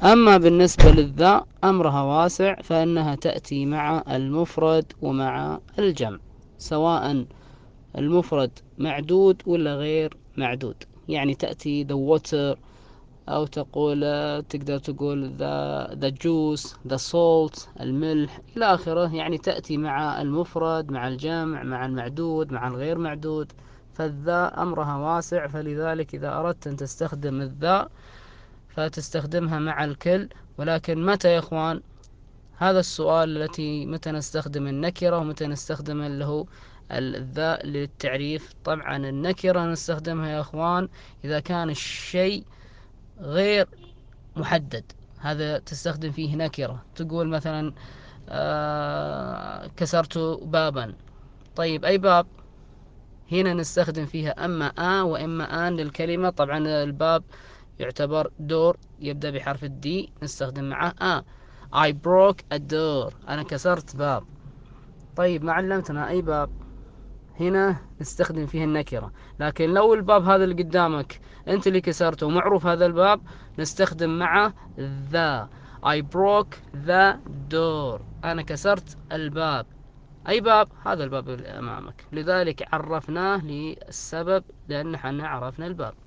أما بالنسبة للذا أمرها واسع، فإنها تأتي مع المفرد ومع الجمع، سواء المفرد معدود ولا غير معدود. يعني تأتي the water، أو تقول تقدر تقول the juice the salt الملح إلى آخره. يعني تأتي مع المفرد مع الجمع مع المعدود مع الغير معدود. فالذا أمرها واسع، فلذلك إذا أردت أن تستخدم الذا فتستخدمها مع الكل. ولكن متى يا إخوان؟ هذا السؤال التي متى نستخدم النكرة ومتى نستخدم اللي هو الذا للتعريف. طبعا النكرة نستخدمها يا إخوان إذا كان الشيء غير محدد، هذا تستخدم فيه نكرة. تقول مثلا كسرت بابا. طيب أي باب؟ هنا نستخدم فيها أما وإما آن للكلمة. طبعا الباب يعتبر دور يبدأ بحرف الدي، نستخدم معه I broke a door، أنا كسرت باب. طيب ما علمتنا أي باب؟ هنا نستخدم فيه النكرة. لكن لو الباب هذا اللي قدامك أنت اللي كسرته ومعروف هذا الباب، نستخدم معه the. I broke the door، أنا كسرت الباب. أي باب؟ هذا الباب اللي أمامك. لذلك عرفناه للسبب، لأن احنا عرفنا الباب.